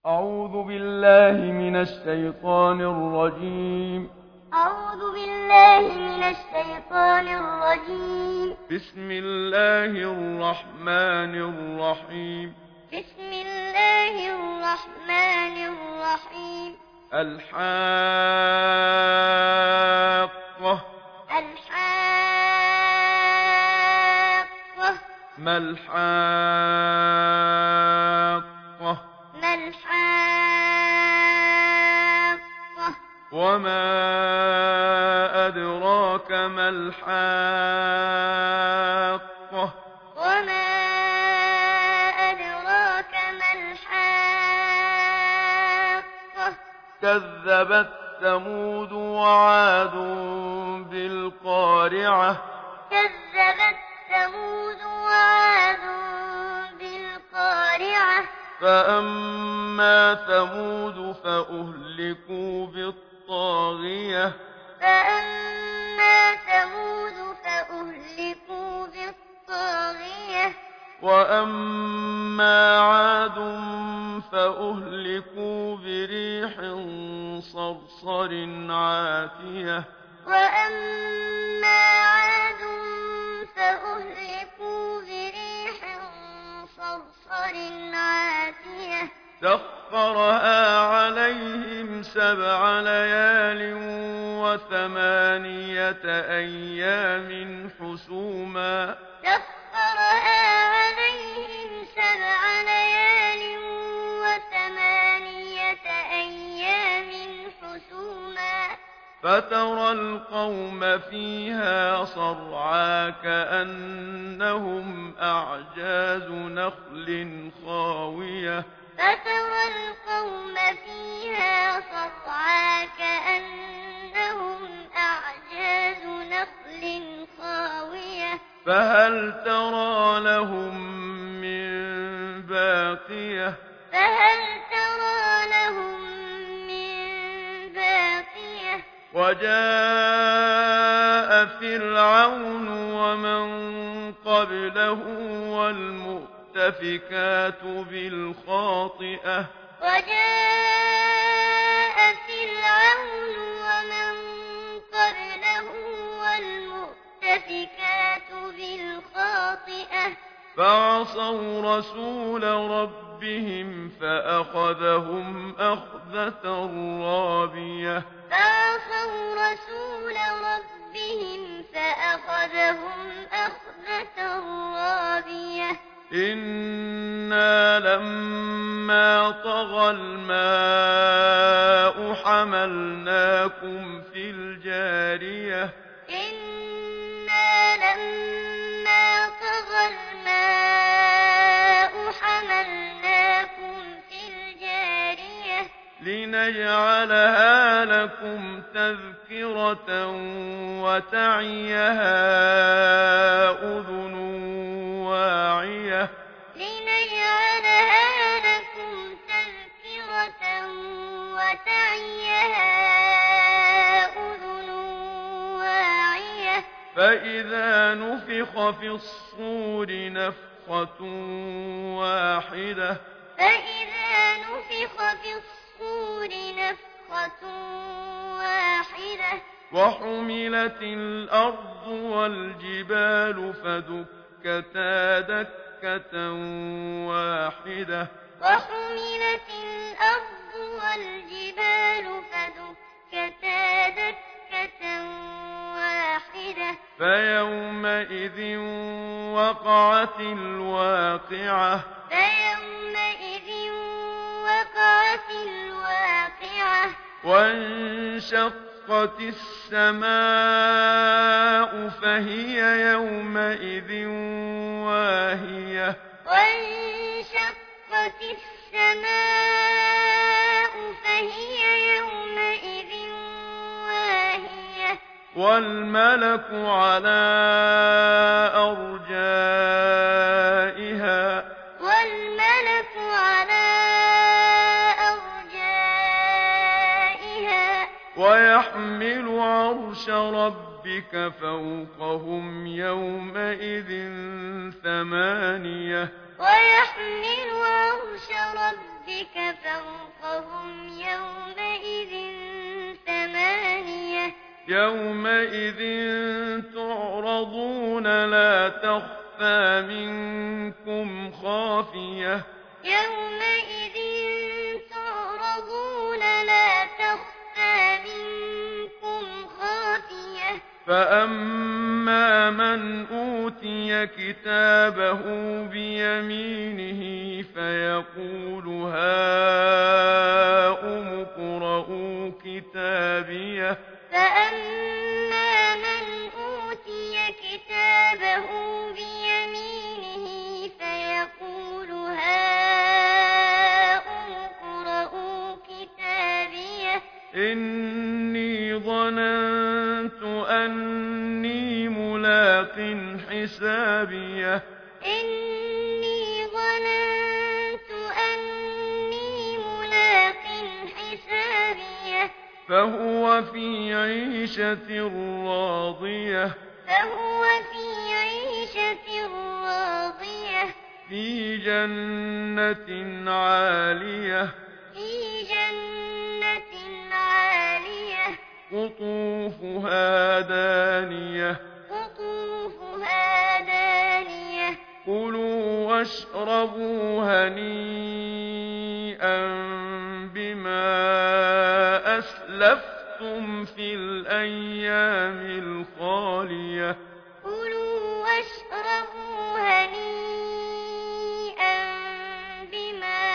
أعوذ بالله من الشيطان الرجيم. أعوذ بالله من الشيطان الرجيم. بسم الله الرحمن الرحيم. بسم الله الرحمن الرحيم. الحاقة. الحاقة. ما الحاقة. ما الحاقة. وما أدراك ما الحاقة. وما أدراك ما الحاقة. كذبت ثمود وعاد بالقارعة. كذبت ثمود وعاد بالقارعة. فأما ثمود فأهلكوا بالطاغية. فأما ثمود فأهلكوا بالطاغية. وأما عاد فأهلكوا بريح صرصر عاتية. وأما عاد فأهلكوا بريح صرصر عاتية. سخرها عليهم 7 ليال و8 أيام حسوما. سخرها عليهم 7 ليال و8 أيام حسوما. فترى القوم فيها صرعى كأنهم أعجاز نخل خاوية. فترى القوم فيها صرعى كأنهم أعجاز نخل خاوية. فهل ترى لهم من باقية. فهل ترى لهم من باقية. وجاء فرعون ومن قبله والمؤتفكات بالخاطئة. وجاء فرعون ومن قبله والمؤتفكات بالخاطئة. فعصوا رسول ربهم فأخذهم أخذة رابية. فعصوا رسول ربهم فأخذهم أخذة رابية. إنا لما طغى الماء حملناكم في الجارية. إنا لما طغى الماء حملناكم في الجارية. لنجعلها لكم تذكرة وتعيها أذن واعية. لنجعلها لكم تذكرة وتعيها أذن واعية. فإذا نفخ في الصور نفخة واحدة. فإذا نفخ في الصور نفخة واحدة. وحملت الأرض والجبال فدكتا دكة واحدة. وحملت الأرض والجبال فدكتا دكة واحدة. فيومئذ وقعت الواقعة. فيومئذ وقعت الواقعة. وانشقت السماء فهي يومئذ واهية. وانشقت السماء فهي يومئذ واهية. والملك على أرجائها. والملك على أرجائها. ويحمل عرش ربك فوقهم يومئذ 8. ويحمل عرش ربك فوقهم يومئذ تعرضون لا تخفى منكم خافية يومئذ تعرضون لا تخفى منكم خافية فأما من أوتي كتابه بيمينه فيقول هاؤم اقرءوا كتابيه فأما من أوتي كتابه بيمينه فيقول هاؤم اقرءوا كتابيه إني ظننت أني ملاق حسابيه إني ظننت أني ملاق حسابيه فهو في عيشة راضية فهو في عيشة راضية في جنة عالية في جنة عالية قطوفها دانية قطوفها دانية كلوا واشربوا هنيئا بما أسلفتم في الأيام الخالية كلوا واشربوا هنيئا بما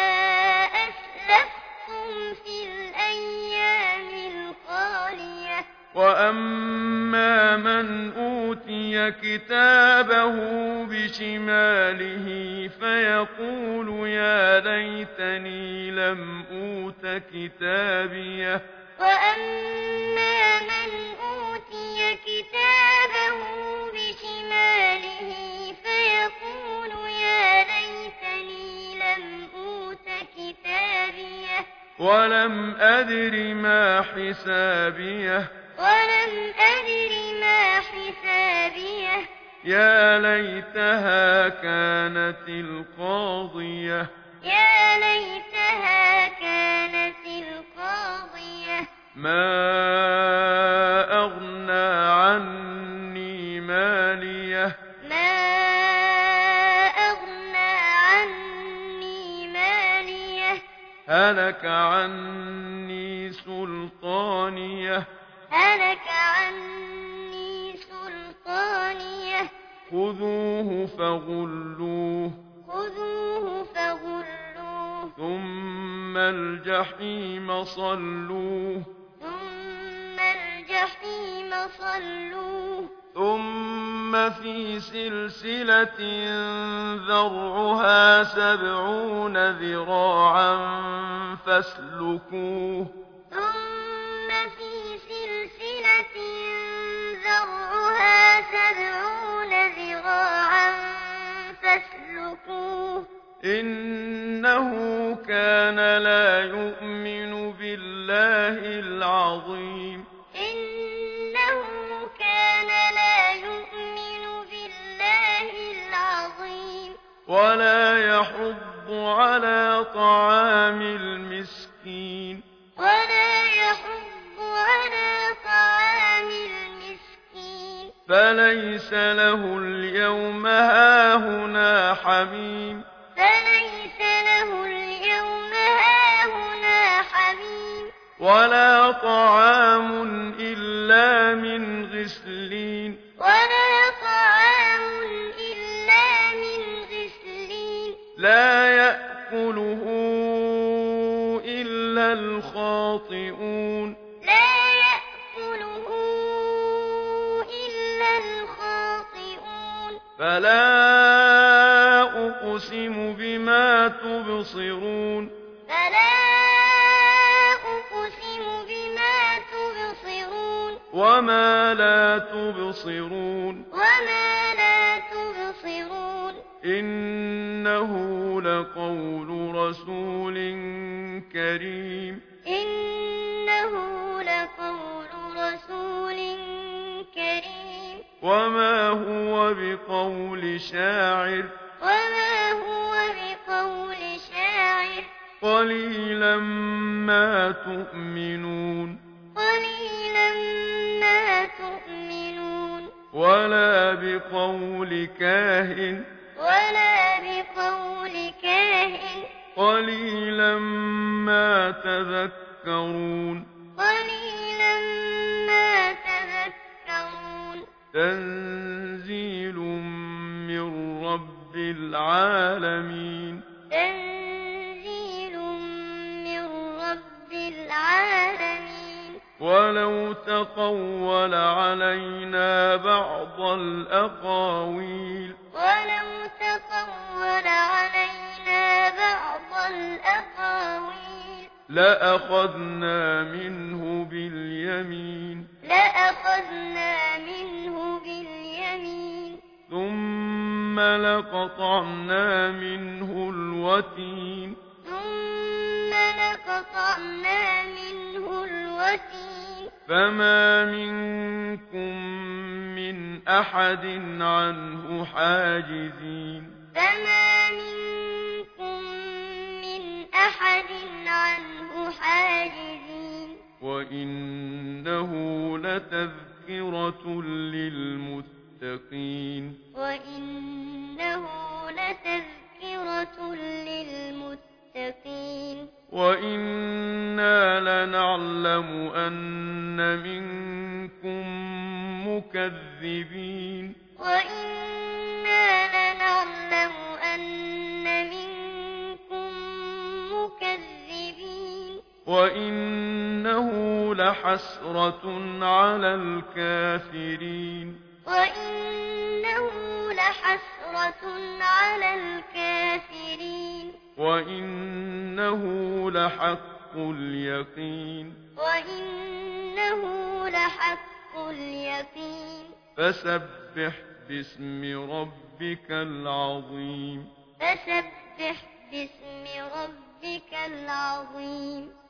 أسلفتم في الأيام الخالية وأما من أوتي كتابه بشماله فيقول يا ليتني لم أوت كتابيه وأما من أوتي كتابه بشماله فيقول يا ليتني لم أوت كتابيه ولم أدر ما حسابيه ولم أدر ما حسابيه يا ليتها كانت القاضية يا ليتها كانت القاضية ما أغنى عني ماليه ما أغنى عني ماليه هلك عني سلطانيه هلك عني سلطانيه خذوه فغلوه خذوه فغلوه ثم الجحيم صلوه ثم الجحيم صلوه ثم في سلسلة ذرعها 70 ذراعا فاسلكوه ثم في سلسلة ذرعها 70 ذراعا فاسلكوه إنه كان لا يؤمن بالله العظيم إنه كان لا يؤمن بالله العظيم ولا يحض على طعام المسكين ولا يحض على طعام المسكين فليس له اليوم هاهنا حميم فليس له اليوم هاهنا حميم ولا طعام إلا من غسلين ولا طعام إلا من غسلين لا يأكله إلا الخاطئون لا يأكله إلا الخاطئون فلا أقسم بما تبصرون فلا أقسم بما تبصرون وما لا تبصرون وما لا تبصرون إنه لقول رسول كريم إنه لقول رسول كريم وما هو بقول شاعر وما هو بقول شاعر قليلا ما تؤمنون قليلا بقول كاهن قليلا ما تذكرون قليلا ما تذكرون تنزيل من رب العالمين تنزيل من رب العالمين ولو تقول علينا بعض الأقاويل ولو تقول علينا بعض الأقاويل لأخذنا منه باليمين لأخذنا منه باليمين ثم لقطعنا منه الوتين ثم لقطعنا منه الوتين فما منكم من أحد عنه حاجزين فما منكم من أحد عنه حاجزين وإنه لتذكرة للمتقين وإنه لتذكرة للمتقين وإنا لنعلم أن منكم مكذبين وإنا لنعلم أن منكم مكذبين وإنه لحسرة على الكافرين وإنه لحسرة على الكافرين وإنه لحق اليقين وإنه لحق اليقين فسبح باسم ربك العظيم فسبح باسم ربك العظيم